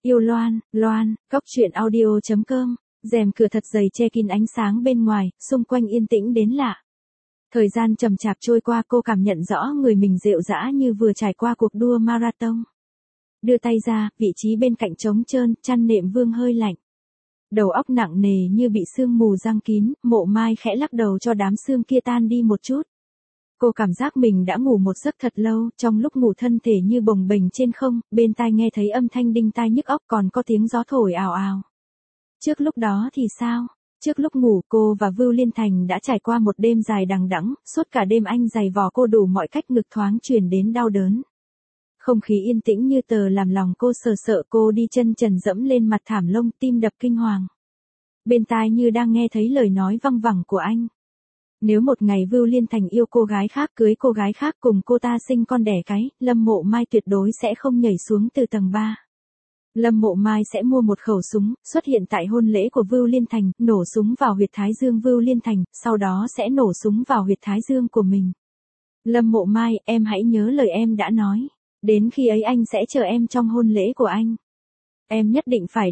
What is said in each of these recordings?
Yêu Loan, Loan, Cóc truyện audio.com, rèm cửa thật dày che kín ánh sáng bên ngoài, xung quanh yên tĩnh đến lạ. Thời gian chậm chạp trôi qua, cô cảm nhận rõ người mình rệu rã như vừa trải qua cuộc đua marathon. Đưa tay ra, vị trí bên cạnh trống trơn, chăn nệm vương hơi lạnh. Đầu óc nặng nề như bị sương mù giăng kín, Mộ Mai khẽ lắc đầu cho đám sương kia tan đi một chút. Cô cảm giác mình đã ngủ một giấc thật lâu, trong lúc ngủ thân thể như bồng bềnh trên không, bên tai nghe thấy âm thanh đinh tai nhức óc, còn có tiếng gió thổi ào ào. Trước lúc đó thì sao? Trước lúc ngủ, cô và Vưu Liên Thành đã trải qua một đêm dài đằng đẵng, suốt cả đêm anh giày vò cô đủ mọi cách, ngực thoáng truyền đến đau đớn. Không khí yên tĩnh như tờ làm lòng cô sợ, cô đi chân trần dẫm lên mặt thảm lông, tim đập kinh hoàng. Bên tai như đang nghe thấy lời nói văng vẳng của anh. Nếu một ngày Vưu Liên Thành yêu cô gái khác, cưới cô gái khác, cùng cô ta sinh con đẻ cái, Lâm Mộ Mai tuyệt đối sẽ không nhảy xuống từ tầng 3. Lâm Mộ Mai sẽ mua một khẩu súng, xuất hiện tại hôn lễ của Vưu Liên Thành, nổ súng vào huyệt thái dương Vưu Liên Thành, sau đó sẽ nổ súng vào huyệt thái dương của mình. Lâm Mộ Mai, em hãy nhớ lời em đã nói. Đến khi ấy anh sẽ chờ em trong hôn lễ của anh. Em nhất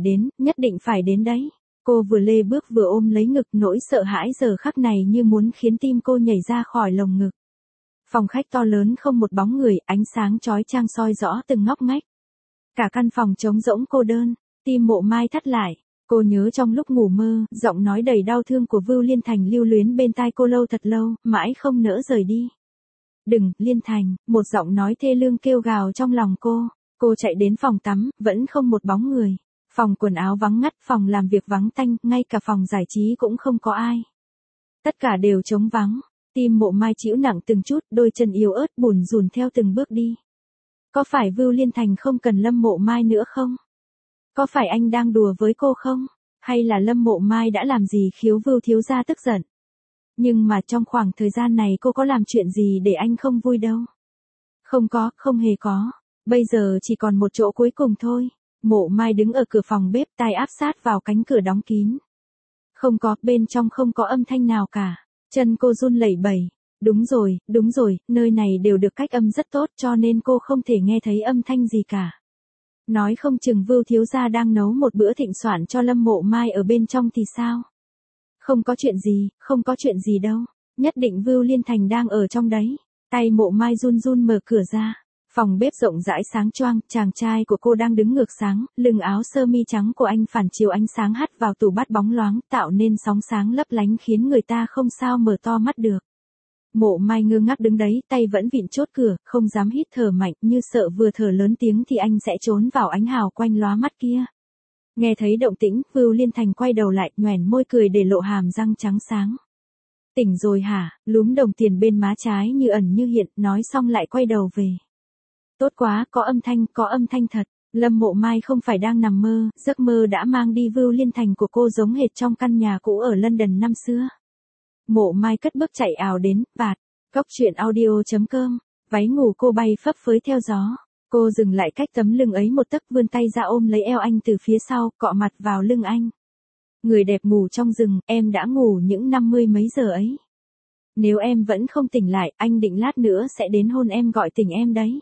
định phải đến đấy. Cô vừa lê bước vừa ôm lấy ngực, nỗi sợ hãi giờ khắc này như muốn khiến tim cô nhảy ra khỏi lồng ngực. Phòng khách to lớn không một bóng người, ánh sáng chói chang soi rõ từng ngóc ngách. Cả căn phòng trống rỗng cô đơn, tim Mộ Mai thắt lại. Cô nhớ trong lúc ngủ mơ, giọng nói đầy đau thương của Vưu Liên Thành lưu luyến bên tai cô lâu thật lâu, mãi không nỡ rời đi. Đừng, Liên Thành, một giọng nói thê lương kêu gào trong lòng cô. Cô chạy đến phòng tắm, vẫn không một bóng người. Phòng quần áo vắng ngắt, phòng làm việc vắng tanh, ngay cả phòng giải trí cũng không có ai. Tất cả đều trống vắng, tim Mộ Mai chịu nặng từng chút, đôi chân yếu ớt bủn rủn theo từng bước đi. Có phải Vưu Liên Thành không cần Lâm Mộ Mai nữa không? Có phải anh đang đùa với cô không? Hay là Lâm Mộ Mai đã làm gì khiếu Vưu thiếu gia tức giận? Nhưng mà trong khoảng thời gian này cô có làm chuyện gì để anh không vui đâu? Không hề có. Bây giờ chỉ còn một chỗ cuối cùng thôi. Mộ Mai đứng ở cửa phòng bếp, tai áp sát vào cánh cửa đóng kín. Bên trong không có âm thanh nào cả. Chân cô run lẩy bẩy. Đúng rồi, nơi này đều được cách âm rất tốt cho nên cô không thể nghe thấy âm thanh gì cả. Nói không chừng Vưu thiếu gia đang nấu một bữa thịnh soạn cho Lâm Mộ Mai ở bên trong thì sao? Không có chuyện gì đâu. Nhất định Vưu Liên Thành đang ở trong đấy. Tay Mộ Mai run run mở cửa ra. Phòng bếp rộng rãi sáng choang, chàng trai của cô đang đứng ngược sáng, lưng áo sơ mi trắng của anh phản chiếu ánh sáng hắt vào tủ bát bóng loáng, tạo nên sóng sáng lấp lánh khiến người ta không sao mở to mắt được. Mộ Mai ngơ ngác đứng đấy, tay vẫn vịn chốt cửa, không dám hít thở mạnh, như sợ vừa thở lớn tiếng thì anh sẽ trốn vào ánh hào quanh lóa mắt kia. Nghe thấy động tĩnh, Vưu Liên Thành quay đầu lại, nhoẻn môi cười để lộ hàm răng trắng sáng. Tỉnh rồi hả? Lúm đồng tiền bên má trái như ẩn như hiện, nói xong lại quay đầu về. Tốt quá, có âm thanh thật. Lâm Mộ Mai không phải đang nằm mơ, giấc mơ đã mang đi Vưu Liên Thành của cô giống hệt trong căn nhà cũ ở London năm xưa. Mộ Mai cất bước chạy ào đến, vạt. Cóc truyện audio.com, váy ngủ cô bay phấp phới theo gió. Cô dừng lại cách tấm lưng ấy một tấc, vươn tay ra ôm lấy eo anh từ phía sau, cọ mặt vào lưng anh. Người đẹp ngủ trong rừng, em đã ngủ những 50 mấy giờ ấy. Nếu em vẫn không tỉnh lại, anh định lát nữa sẽ đến hôn em, gọi tỉnh em đấy.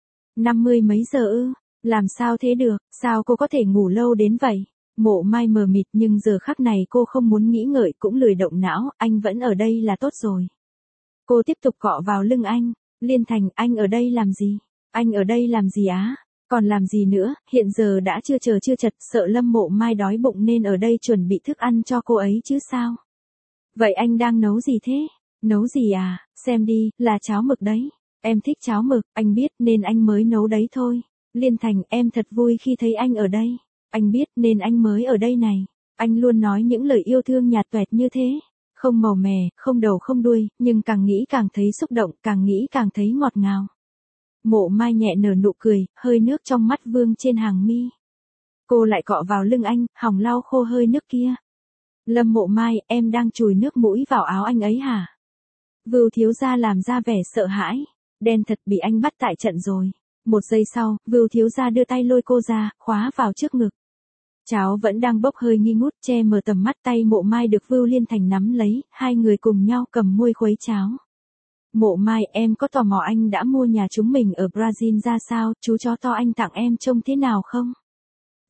50 mấy giờ ư? Làm sao thế được, sao cô có thể ngủ lâu đến vậy? Mộ Mai mờ mịt, nhưng giờ khắc này cô không muốn nghĩ ngợi cũng lười động não, anh vẫn ở đây là tốt rồi. Cô tiếp tục cọ vào lưng anh. Liên Thành, anh ở đây làm gì? Anh ở đây làm gì á? Còn làm gì nữa, hiện giờ đã chưa chật, sợ Lâm Mộ Mai đói bụng nên ở đây chuẩn bị thức ăn cho cô ấy chứ sao? Vậy anh đang nấu gì thế? Nấu gì à? Xem đi, là cháo mực đấy. Em thích cháo mực, anh biết nên anh mới nấu đấy thôi. Liên Thành, em thật vui khi thấy anh ở đây. Anh biết nên anh mới ở đây này. Anh luôn nói những lời yêu thương nhạt toẹt như thế. Không màu mè, không đầu không đuôi, nhưng càng nghĩ càng thấy xúc động, càng nghĩ càng thấy ngọt ngào. Mộ Mai nhẹ nở nụ cười, hơi nước trong mắt vương trên hàng mi. Cô lại cọ vào lưng anh, hòng lau khô hơi nước kia. Lâm Mộ Mai, em đang chùi nước mũi vào áo anh ấy hả? Vưu thiếu gia làm ra vẻ sợ hãi. Đen thật, bị anh bắt tại trận rồi. Một giây sau, Vưu thiếu gia đưa tay lôi cô ra, khóa vào trước ngực. Cháo vẫn đang bốc hơi nghi ngút, che mờ tầm mắt, tay Mộ Mai được Vưu Liên Thành nắm lấy, hai người cùng nhau cầm muôi khuấy cháo. Mộ Mai, em có tò mò anh đã mua nhà chúng mình ở Brazil ra sao, chú chó to anh tặng em trông thế nào không?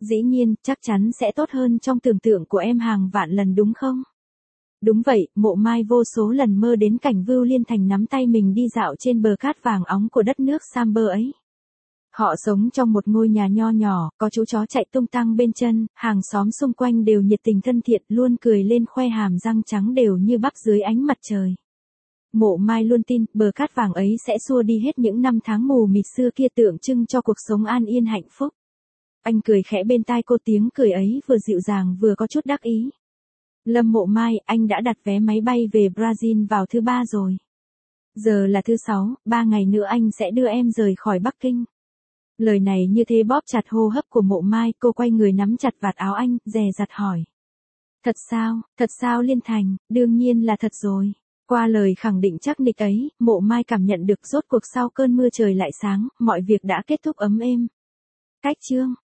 Dĩ nhiên, chắc chắn sẽ tốt hơn trong tưởng tượng của em hàng vạn lần đúng không? Đúng vậy, Mộ Mai vô số lần mơ đến cảnh Vưu Liên Thành nắm tay mình đi dạo trên bờ cát vàng óng của đất nước Samber ấy. Họ sống trong một ngôi nhà nho nhỏ, có chú chó chạy tung tăng bên chân, hàng xóm xung quanh đều nhiệt tình thân thiện, luôn cười lên khoe hàm răng trắng đều như bắp dưới ánh mặt trời. Mộ Mai luôn tin, bờ cát vàng ấy sẽ xua đi hết những năm tháng mù mịt xưa kia tượng trưng cho cuộc sống an yên hạnh phúc. Anh cười khẽ bên tai cô, tiếng cười ấy vừa dịu dàng vừa có chút đắc ý. Lâm Mộ Mai, anh đã đặt vé máy bay về Brazil vào thứ 3 rồi. Giờ là thứ 6, 3 ngày nữa anh sẽ đưa em rời khỏi Bắc Kinh. Lời này như thế bóp chặt hô hấp của Mộ Mai, cô quay người nắm chặt vạt áo anh, dè dặt hỏi. Thật sao Liên Thành, đương nhiên là thật rồi. Qua lời khẳng định chắc nịch ấy, Mộ Mai cảm nhận được rốt cuộc sau cơn mưa trời lại sáng, mọi việc đã kết thúc ấm êm. Cách chương